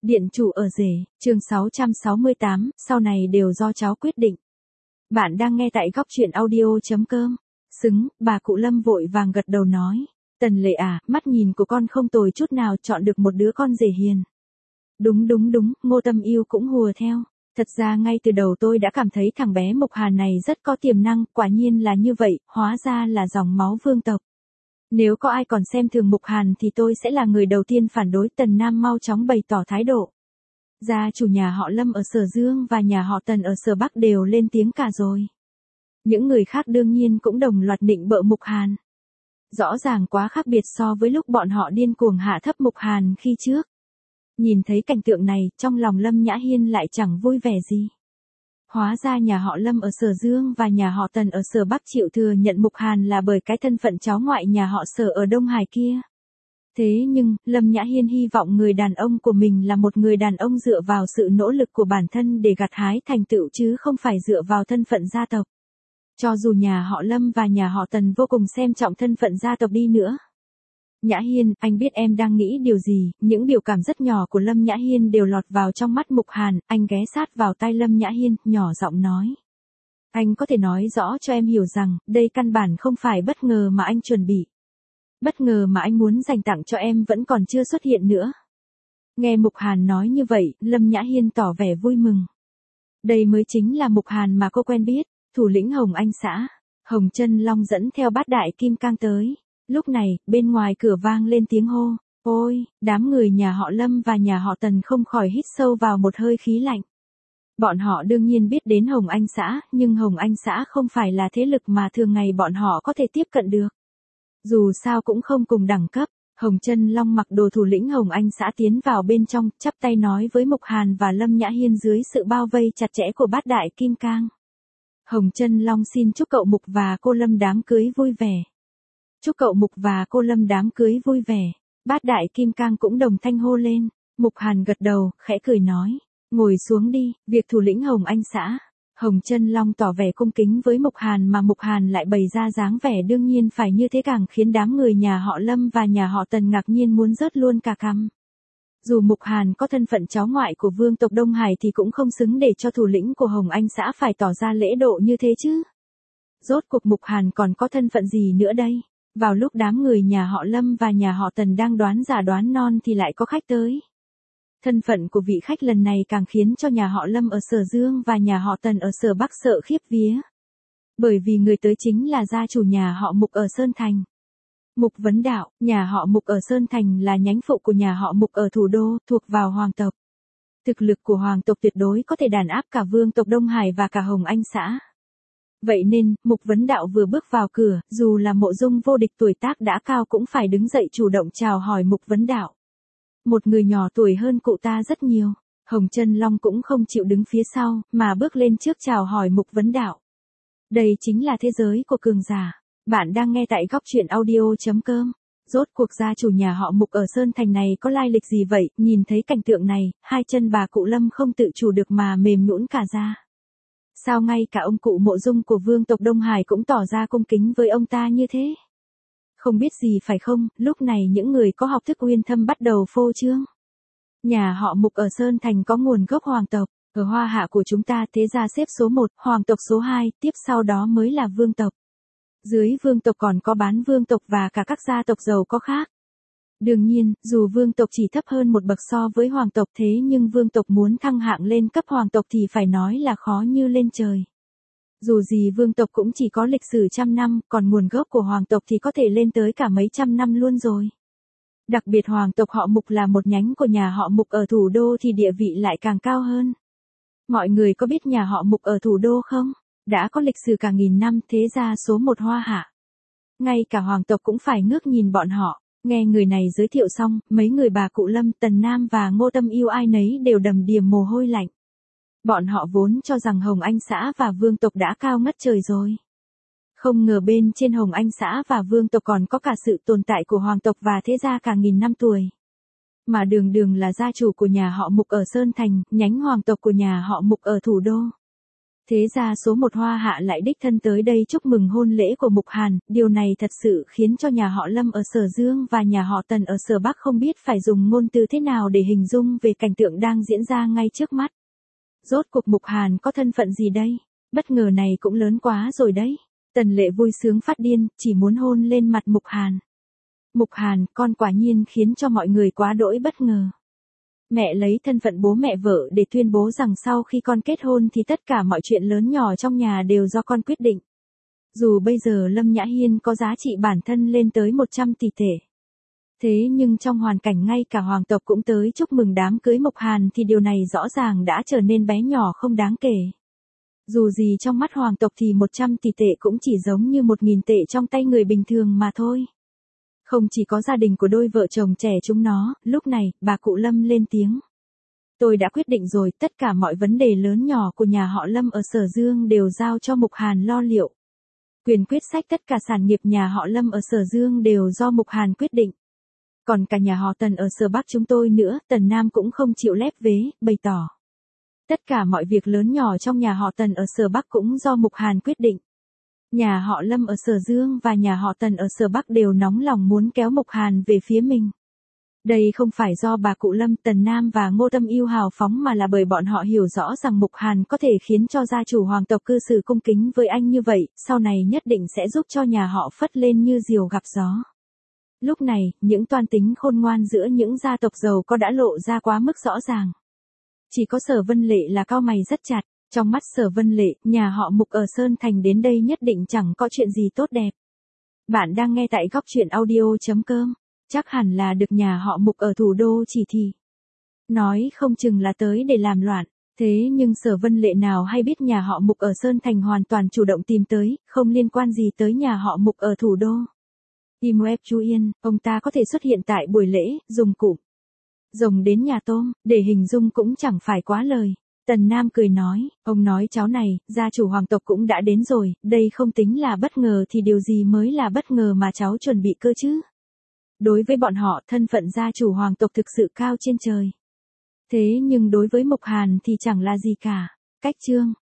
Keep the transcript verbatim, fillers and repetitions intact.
Điện chủ ở rể, chương sáu trăm sáu mươi tám, sau này đều do cháu quyết định. Bạn đang nghe tại góc truyện audio.com. Xứng, bà cụ Lâm vội vàng gật đầu nói. Tần Lệ à, mắt nhìn của con không tồi chút nào, chọn được một đứa con rể hiền. Đúng đúng đúng, Ngô Tâm Yêu cũng hùa theo. Thật ra ngay từ đầu tôi đã cảm thấy thằng bé Mục Hàn này rất có tiềm năng, quả nhiên là như vậy, hóa ra là dòng máu vương tộc. Nếu có ai còn xem thường Mục Hàn thì tôi sẽ là người đầu tiên phản đối. Tần Nam mau chóng bày tỏ thái độ. Gia chủ nhà họ Lâm ở Sở Dương và nhà họ Tần ở Sở Bắc đều lên tiếng cả rồi. Những người khác đương nhiên cũng đồng loạt nịnh bợ Mục Hàn. Rõ ràng quá khác biệt so với lúc bọn họ điên cuồng hạ thấp Mục Hàn khi trước. Nhìn thấy cảnh tượng này, trong lòng Lâm Nhã Hiên lại chẳng vui vẻ gì. Hóa ra nhà họ Lâm ở Sở Dương và nhà họ Tần ở Sở Bắc chịu thừa nhận Mục Hàn là bởi cái thân phận cháu ngoại nhà họ Sở ở Đông Hải kia. Thế nhưng, Lâm Nhã Hiên hy vọng người đàn ông của mình là một người đàn ông dựa vào sự nỗ lực của bản thân để gặt hái thành tựu chứ không phải dựa vào thân phận gia tộc. Cho dù nhà họ Lâm và nhà họ Tần vô cùng xem trọng thân phận gia tộc đi nữa. Nhã Hiên, anh biết em đang nghĩ điều gì, những biểu cảm rất nhỏ của Lâm Nhã Hiên đều lọt vào trong mắt Mục Hàn, anh ghé sát vào tai Lâm Nhã Hiên, nhỏ giọng nói. Anh có thể nói rõ cho em hiểu rằng, đây căn bản không phải bất ngờ mà anh chuẩn bị. Bất ngờ mà anh muốn dành tặng cho em vẫn còn chưa xuất hiện nữa. Nghe Mục Hàn nói như vậy, Lâm Nhã Hiên tỏ vẻ vui mừng. Đây mới chính là Mục Hàn mà cô quen biết, thủ lĩnh Hồng Anh xã. Hồng Chân Long dẫn theo bát đại kim cang tới. Lúc này, bên ngoài cửa vang lên tiếng hô. Ôi, đám người nhà họ Lâm và nhà họ Tần không khỏi hít sâu vào một hơi khí lạnh. Bọn họ đương nhiên biết đến Hồng Anh xã, nhưng Hồng Anh xã không phải là thế lực mà thường ngày bọn họ có thể tiếp cận được. Dù sao cũng không cùng đẳng cấp. Hồng Chân Long mặc đồ thủ lĩnh Hồng Anh xã tiến vào bên trong, chắp tay nói với Mục Hàn và Lâm Nhã Hiên dưới sự bao vây chặt chẽ của bát đại kim cang. Hồng Chân Long xin chúc cậu Mục và cô Lâm đám cưới vui vẻ. Chúc cậu Mục và cô Lâm đám cưới vui vẻ. Bát đại kim cang cũng đồng thanh hô lên. Mục Hàn gật đầu, khẽ cười nói. Ngồi xuống đi, việc thủ lĩnh Hồng Anh xã. Hồng Chân Long tỏ vẻ cung kính với Mục Hàn mà Mục Hàn lại bày ra dáng vẻ đương nhiên phải như thế càng khiến đám người nhà họ Lâm và nhà họ Tần ngạc nhiên muốn rớt luôn cả cằm. Dù Mục Hàn có thân phận cháu ngoại của vương tộc Đông Hải thì cũng không xứng để cho thủ lĩnh của Hồng Anh xã phải tỏ ra lễ độ như thế chứ. Rốt cuộc Mục Hàn còn có thân phận gì nữa đây? Vào lúc đám người nhà họ Lâm và nhà họ Tần đang đoán giả đoán non thì lại có khách tới. Thân phận của vị khách lần này càng khiến cho nhà họ Lâm ở Sở Dương và nhà họ Tần ở Sở Bắc sợ khiếp vía. Bởi vì người tới chính là gia chủ nhà họ Mục ở Sơn Thành. Mục Vấn Đạo, nhà họ Mục ở Sơn Thành là nhánh phụ của nhà họ Mục ở thủ đô, thuộc vào hoàng tộc. Thực lực của hoàng tộc tuyệt đối có thể đàn áp cả vương tộc Đông Hải và cả Hồng Anh xã. Vậy nên, Mục Vấn Đạo vừa bước vào cửa, dù là Mộ Dung vô địch tuổi tác đã cao cũng phải đứng dậy chủ động chào hỏi Mục Vấn Đạo. Một người nhỏ tuổi hơn cụ ta rất nhiều. Hồng Chân Long cũng không chịu đứng phía sau, mà bước lên trước chào hỏi Mục Vấn Đạo. Đây chính là thế giới của cường giả. Bạn đang nghe tại góc truyện audio.com. Rốt cuộc gia chủ nhà họ Mục ở Sơn Thành này có lai lịch gì vậy? Nhìn thấy cảnh tượng này, hai chân bà cụ Lâm không tự chủ được mà mềm nhũn cả ra. Sao ngay cả ông cụ Mộ Dung của vương tộc Đông Hải cũng tỏ ra cung kính với ông ta như thế? Không biết gì phải không, lúc này những người có học thức uyên thâm bắt đầu phô trương. Nhà họ Mục ở Sơn Thành có nguồn gốc hoàng tộc, ở Hoa Hạ của chúng ta thế gia xếp số một, hoàng tộc số hai, tiếp sau đó mới là vương tộc. Dưới vương tộc còn có bán vương tộc và cả các gia tộc giàu có khác. Đương nhiên, dù vương tộc chỉ thấp hơn một bậc so với hoàng tộc thế nhưng vương tộc muốn thăng hạng lên cấp hoàng tộc thì phải nói là khó như lên trời. Dù gì vương tộc cũng chỉ có lịch sử trăm năm, còn nguồn gốc của hoàng tộc thì có thể lên tới cả mấy trăm năm luôn rồi. Đặc biệt hoàng tộc họ Mục là một nhánh của nhà họ Mục ở thủ đô thì địa vị lại càng cao hơn. Mọi người có biết nhà họ Mục ở thủ đô không? Đã có lịch sử cả nghìn năm, thế gia số một Hoa Hạ. Ngay cả hoàng tộc cũng phải ngước nhìn bọn họ. Nghe người này giới thiệu xong, mấy người bà cụ Lâm, Tần Nam và Ngô Tâm Yêu ai nấy đều đầm đìa mồ hôi lạnh. Bọn họ vốn cho rằng Hồng Anh xã và vương tộc đã cao ngất trời rồi. Không ngờ bên trên Hồng Anh xã và vương tộc còn có cả sự tồn tại của hoàng tộc và thế gia cả nghìn năm tuổi. Mà đường đường là gia chủ của nhà họ Mục ở Sơn Thành, nhánh hoàng tộc của nhà họ Mục ở thủ đô. Thế ra số một Hoa Hạ lại đích thân tới đây chúc mừng hôn lễ của Mục Hàn, điều này thật sự khiến cho nhà họ Lâm ở Sở Dương và nhà họ Tần ở Sở Bắc không biết phải dùng ngôn từ thế nào để hình dung về cảnh tượng đang diễn ra ngay trước mắt. Rốt cuộc Mục Hàn có thân phận gì đây? Bất ngờ này cũng lớn quá rồi đấy. Tần Lệ vui sướng phát điên, chỉ muốn hôn lên mặt Mục Hàn. Mục Hàn, con quả nhiên khiến cho mọi người quá đỗi bất ngờ. Mẹ lấy thân phận bố mẹ vợ để tuyên bố rằng sau khi con kết hôn thì tất cả mọi chuyện lớn nhỏ trong nhà đều do con quyết định. Dù bây giờ Lâm Nhã Hiên có giá trị bản thân lên tới một trăm tỷ tệ. Thế nhưng trong hoàn cảnh ngay cả hoàng tộc cũng tới chúc mừng đám cưới Mục Hàn thì điều này rõ ràng đã trở nên bé nhỏ không đáng kể. Dù gì trong mắt hoàng tộc thì một trăm tỷ tệ cũng chỉ giống như một nghìn tệ trong tay người bình thường mà thôi. Không chỉ có gia đình của đôi vợ chồng trẻ chúng nó, lúc này, bà cụ Lâm lên tiếng. Tôi đã quyết định rồi, tất cả mọi vấn đề lớn nhỏ của nhà họ Lâm ở Sở Dương đều giao cho Mục Hàn lo liệu. Quyền quyết sách tất cả sản nghiệp nhà họ Lâm ở Sở Dương đều do Mục Hàn quyết định. Còn cả nhà họ Tần ở Sở Bắc chúng tôi nữa, Tần Nam cũng không chịu lép vế, bày tỏ. Tất cả mọi việc lớn nhỏ trong nhà họ Tần ở Sở Bắc cũng do Mục Hàn quyết định. Nhà họ Lâm ở Sở Dương và nhà họ Tần ở Sở Bắc đều nóng lòng muốn kéo Mục Hàn về phía mình. Đây không phải do bà cụ Lâm, Tần Nam và Ngô Tâm Yêu hào phóng mà là bởi bọn họ hiểu rõ rằng Mục Hàn có thể khiến cho gia chủ hoàng tộc cư xử cung kính với anh như vậy, sau này nhất định sẽ giúp cho nhà họ phất lên như diều gặp gió. Lúc này, những toan tính khôn ngoan giữa những gia tộc giàu có đã lộ ra quá mức rõ ràng. Chỉ có Sở Vân Lệ là cau mày rất chặt. Trong mắt Sở Vân Lệ, nhà họ Mục ở Sơn Thành đến đây nhất định chẳng có chuyện gì tốt đẹp. Bạn đang nghe tại góc truyện audio chấm com. Chắc hẳn là được nhà họ Mục ở thủ đô chỉ thị. Nói không chừng là tới để làm loạn. Thế nhưng Sở Vân Lệ nào hay biết nhà họ Mục ở Sơn Thành hoàn toàn chủ động tìm tới, không liên quan gì tới nhà họ Mục ở thủ đô. Im web chú yên, ông ta có thể xuất hiện tại buổi lễ, dùng cụm rồng đến nhà tôm, để hình dung cũng chẳng phải quá lời. Tần Nam cười nói, ông nói cháu này, gia chủ hoàng tộc cũng đã đến rồi, đây không tính là bất ngờ thì điều gì mới là bất ngờ mà cháu chuẩn bị cơ chứ. Đối với bọn họ, thân phận gia chủ hoàng tộc thực sự cao trên trời. Thế nhưng đối với Mục Hàn thì chẳng là gì cả. Cách chương